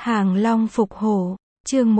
Hàng Long phục hổ, chương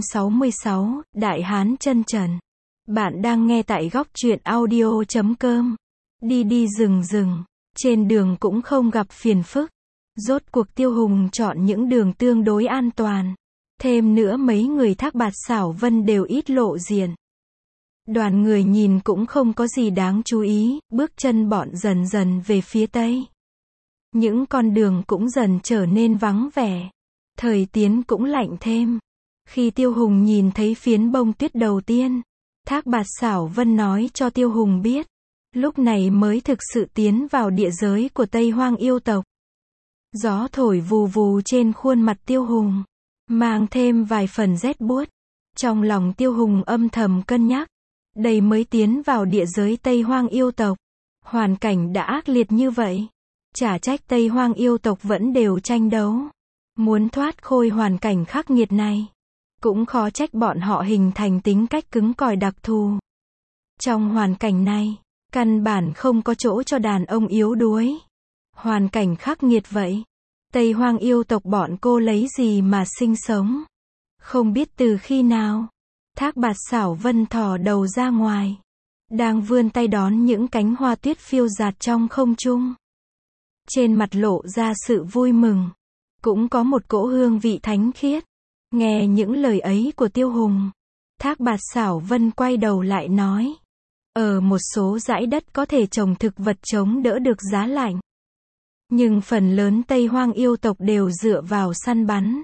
166, Đại Hán chân trần. Bạn đang nghe tại góc truyện audio.com. Đi đi rừng rừng, trên đường cũng không gặp phiền phức. Rốt cuộc Tiêu Hùng chọn những đường tương đối an toàn. Thêm nữa mấy người Thác Bạt Xảo Vân đều ít lộ diện. Đoàn người nhìn cũng không có gì đáng chú ý, bước chân bọn dần dần về phía tây. Những con đường cũng dần trở nên vắng vẻ. Thời tiết cũng lạnh thêm. Khi Tiêu Hùng nhìn thấy phiến bông tuyết đầu tiên, Thác Bạt Xảo Vân nói cho Tiêu Hùng biết, lúc này mới thực sự tiến vào địa giới của Tây Hoang yêu tộc. Gió thổi vù vù trên khuôn mặt Tiêu Hùng, mang thêm vài phần rét buốt. Trong lòng Tiêu Hùng âm thầm cân nhắc, đây mới tiến vào địa giới Tây Hoang yêu tộc, hoàn cảnh đã ác liệt như vậy, chả trách Tây Hoang yêu tộc vẫn đều tranh đấu, muốn thoát khỏi hoàn cảnh khắc nghiệt này. Cũng khó trách bọn họ hình thành tính cách cứng cỏi đặc thù. Trong hoàn cảnh này, căn bản không có chỗ cho đàn ông yếu đuối. Hoàn cảnh khắc nghiệt vậy, Tây Hoang yêu tộc bọn cô lấy gì mà sinh sống? Không biết từ khi nào, Thác Bạt Xảo Vân thò đầu ra ngoài, đang vươn tay đón những cánh hoa tuyết phiêu dạt trong không trung. Trên mặt lộ ra sự vui mừng, cũng có một cỗ hương vị thánh khiết. Nghe những lời ấy của Tiêu Hùng, Thác Bạt Xảo Vân quay đầu lại nói, ở một số dãy đất có thể trồng thực vật chống đỡ được giá lạnh. Nhưng phần lớn Tây Hoang yêu tộc đều dựa vào săn bắn,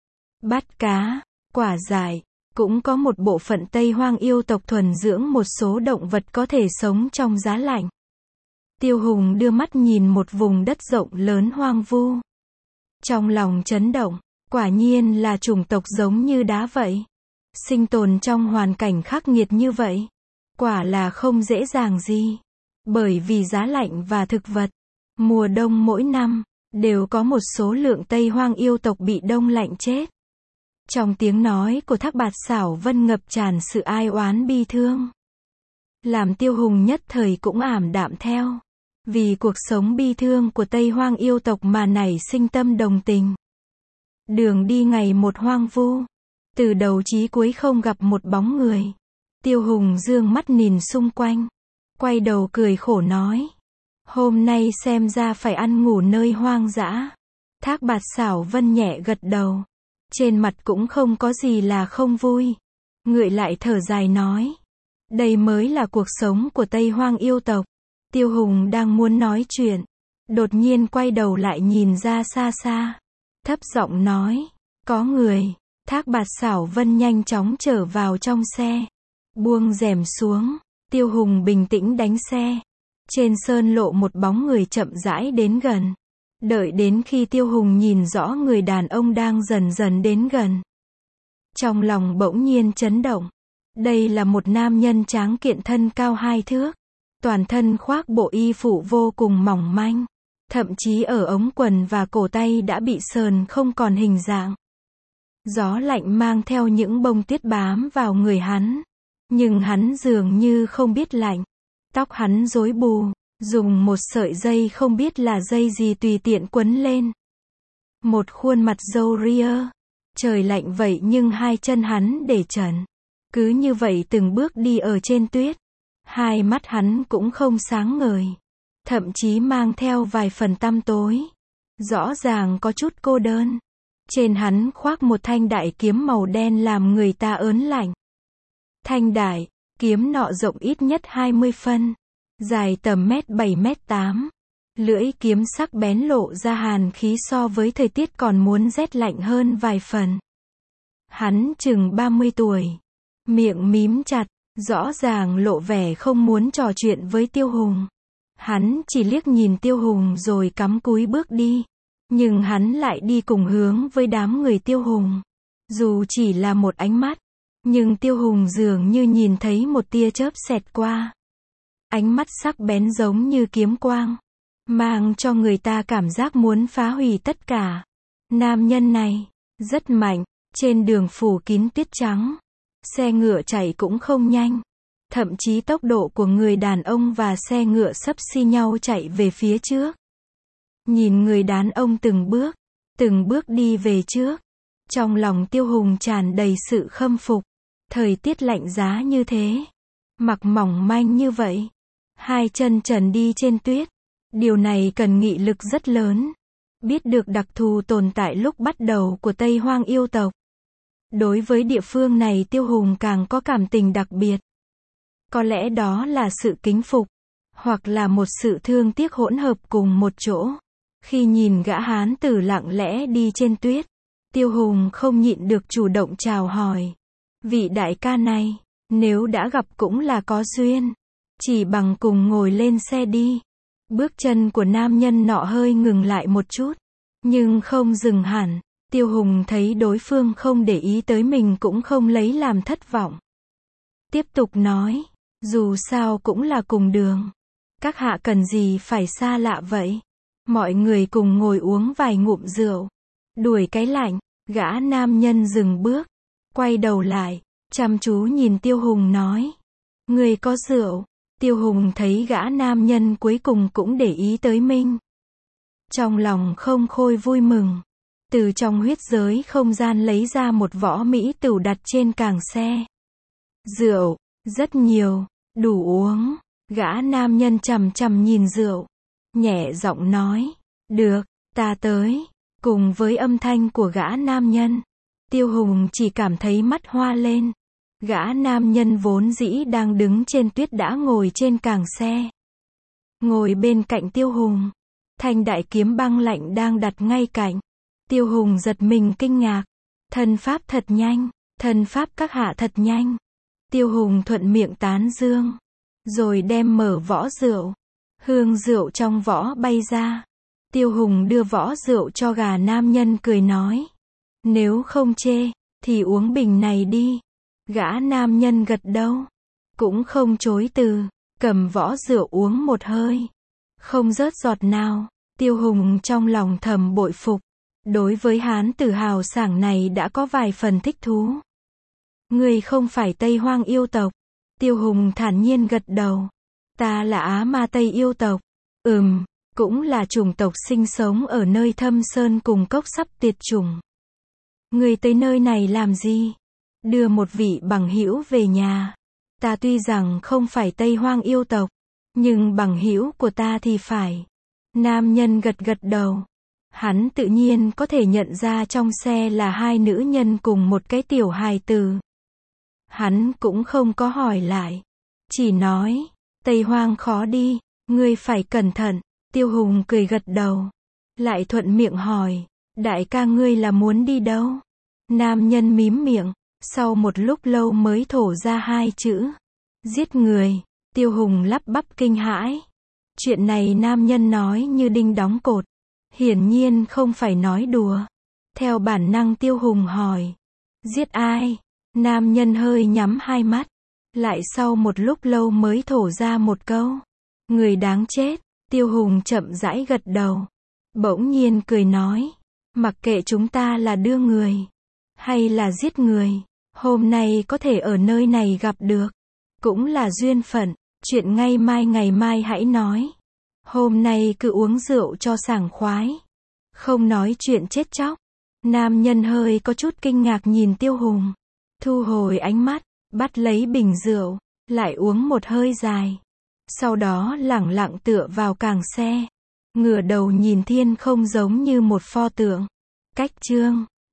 bắt cá, quả dại. Cũng có một bộ phận Tây Hoang yêu tộc thuần dưỡng một số động vật có thể sống trong giá lạnh. Tiêu Hùng đưa mắt nhìn một vùng đất rộng lớn hoang vu. Trong lòng chấn động, quả nhiên là chủng tộc giống như đá vậy. Sinh tồn trong hoàn cảnh khắc nghiệt như vậy, quả là không dễ dàng gì. Bởi vì giá lạnh và thực vật, mùa đông mỗi năm, đều có một số lượng Tây Hoang yêu tộc bị đông lạnh chết. Trong tiếng nói của Thác Bạt Xảo Vân ngập tràn sự ai oán bi thương, làm Tiêu Hùng nhất thời cũng ảm đạm theo. Vì cuộc sống bi thương của Tây Hoang yêu tộc mà nảy sinh tâm đồng tình. Đường đi ngày một hoang vu, từ đầu chí cuối không gặp một bóng người. Tiêu Hùng dương mắt nhìn xung quanh, quay đầu cười khổ nói, hôm nay xem ra phải ăn ngủ nơi hoang dã. Thác Bạt Xảo Vân nhẹ gật đầu, trên mặt cũng không có gì là không vui. Ngựa lại thở dài nói, đây mới là cuộc sống của Tây Hoang yêu tộc. Tiêu Hùng đang muốn nói chuyện, đột nhiên quay đầu lại nhìn ra xa xa, thấp giọng nói, có người. Thác Bạt Xảo Vân nhanh chóng trở vào trong xe, buông rèm xuống. Tiêu Hùng bình tĩnh đánh xe. Trên sơn lộ một bóng người chậm rãi đến gần. Đợi đến khi Tiêu Hùng nhìn rõ người đàn ông đang dần dần đến gần, trong lòng bỗng nhiên chấn động. Đây là một nam nhân tráng kiện thân cao 2 thước, toàn thân khoác bộ y phục vô cùng mỏng manh, thậm chí ở ống quần và cổ tay đã bị sờn không còn hình dạng. Gió lạnh mang theo những bông tuyết bám vào người hắn, nhưng hắn dường như không biết lạnh. Tóc hắn rối bù, dùng một sợi dây không biết là dây gì tùy tiện quấn lên. Một khuôn mặt râu ria. Trời lạnh vậy nhưng hai chân hắn để trần. Cứ như vậy từng bước đi ở trên tuyết. Hai mắt hắn cũng không sáng ngời, thậm chí mang theo vài phần tăm tối. Rõ ràng có chút cô đơn. Trên hắn khoác một thanh đại kiếm màu đen làm người ta ớn lạnh. Thanh đại kiếm nọ rộng ít nhất 20 phân, dài tầm 7m8. Lưỡi kiếm sắc bén lộ ra hàn khí so với thời tiết còn muốn rét lạnh hơn vài phần. Hắn chừng 30 tuổi, miệng mím chặt, rõ ràng lộ vẻ không muốn trò chuyện với Tiêu Hùng. Hắn chỉ liếc nhìn Tiêu Hùng rồi cắm cúi bước đi. Nhưng hắn lại đi cùng hướng với đám người Tiêu Hùng. Dù chỉ là một ánh mắt, nhưng Tiêu Hùng dường như nhìn thấy một tia chớp xẹt qua. Ánh mắt sắc bén giống như kiếm quang, mang cho người ta cảm giác muốn phá hủy tất cả. Nam nhân này, rất mạnh, trên đường phủ kín tuyết trắng. Xe ngựa chạy cũng không nhanh. Thậm chí tốc độ của người đàn ông và xe ngựa xấp xi nhau chạy về phía trước. Nhìn người đàn ông từng bước đi về trước. Trong lòng Tiêu Hùng tràn đầy sự khâm phục. Thời tiết lạnh giá như thế, mặc mỏng manh như vậy, hai chân trần đi trên tuyết, điều này cần nghị lực rất lớn. Biết được đặc thù tồn tại lúc bắt đầu của Tây Hoang yêu tộc. Đối với địa phương này Tiêu Hùng càng có cảm tình đặc biệt. Có lẽ đó là sự kính phục, hoặc là một sự thương tiếc hỗn hợp cùng một chỗ. Khi nhìn gã hán tử lặng lẽ đi trên tuyết, Tiêu Hùng không nhịn được chủ động chào hỏi. Vị đại ca này, nếu đã gặp cũng là có duyên. Chỉ bằng cùng ngồi lên xe đi. Bước chân của nam nhân nọ hơi ngừng lại một chút, nhưng không dừng hẳn. Tiêu Hùng thấy đối phương không để ý tới mình cũng không lấy làm thất vọng. Tiếp tục nói, dù sao cũng là cùng đường. Các hạ cần gì phải xa lạ vậy? Mọi người cùng ngồi uống vài ngụm rượu. Đuổi cái lạnh, gã nam nhân dừng bước, quay đầu lại, chăm chú nhìn Tiêu Hùng nói. Người có rượu. Tiêu Hùng thấy gã nam nhân cuối cùng cũng để ý tới mình. Trong lòng không khôi vui mừng. Từ trong huyết giới không gian lấy ra một võ mỹ tửu đặt trên càng xe. Rượu, rất nhiều, đủ uống. Gã nam nhân chằm chằm nhìn rượu, nhẹ giọng nói. Được, ta tới. Cùng với âm thanh của gã nam nhân, Tiêu Hùng chỉ cảm thấy mắt hoa lên. Gã nam nhân vốn dĩ đang đứng trên tuyết đã ngồi trên càng xe. Ngồi bên cạnh Tiêu Hùng. Thanh đại kiếm băng lạnh đang đặt ngay cạnh. Tiêu Hùng giật mình kinh ngạc. Thân pháp thật nhanh. Thân pháp các hạ thật nhanh. Tiêu Hùng thuận miệng tán dương. Rồi đem mở vỏ rượu. Hương rượu trong vỏ bay ra. Tiêu Hùng đưa vỏ rượu cho gã nam nhân cười nói. Nếu không chê, thì uống bình này đi. Gã nam nhân gật đầu. Cũng không chối từ. Cầm vỏ rượu uống một hơi. Không rớt giọt nào. Tiêu Hùng trong lòng thầm bội phục. Đối với hán tử hào sảng này đã có vài phần thích thú. Người không phải Tây Hoang yêu tộc. Tiêu Hùng thản nhiên gật đầu. Ta là Á Ma Tây yêu tộc. Cũng là chủng tộc sinh sống ở nơi thâm sơn cùng cốc sắp tuyệt chủng. Người tới nơi này làm gì? Đưa một vị bằng hữu về nhà. Ta tuy rằng không phải Tây Hoang yêu tộc, nhưng bằng hữu của ta thì phải. Nam nhân gật gật đầu. Hắn tự nhiên có thể nhận ra trong xe là hai nữ nhân cùng một cái tiểu hài tử. Hắn cũng không có hỏi lại. Chỉ nói, Tây Hoang khó đi, ngươi phải cẩn thận. Tiêu Hùng cười gật đầu. Lại thuận miệng hỏi, đại ca ngươi là muốn đi đâu? Nam nhân mím miệng, sau một lúc lâu mới thổ ra hai chữ. Giết người. Tiêu Hùng lắp bắp kinh hãi. Chuyện này nam nhân nói như đinh đóng cột. Hiển nhiên không phải nói đùa. Theo bản năng Tiêu Hùng hỏi. Giết ai? Nam nhân hơi nhắm hai mắt. Lại sau một lúc lâu mới thổ ra một câu. Người đáng chết. Tiêu Hùng chậm rãi gật đầu. Bỗng nhiên cười nói. Mặc kệ chúng ta là đưa người, hay là giết người, hôm nay có thể ở nơi này gặp được. Cũng là duyên phận. Chuyện ngày mai hãy nói. Hôm nay cứ uống rượu cho sảng khoái. Không nói chuyện chết chóc. Nam nhân hơi có chút kinh ngạc nhìn Tiêu Hùng. Thu hồi ánh mắt, bắt lấy bình rượu, lại uống một hơi dài. Sau đó lẳng lặng tựa vào càng xe. Ngửa đầu nhìn thiên không giống như một pho tượng. Cách chương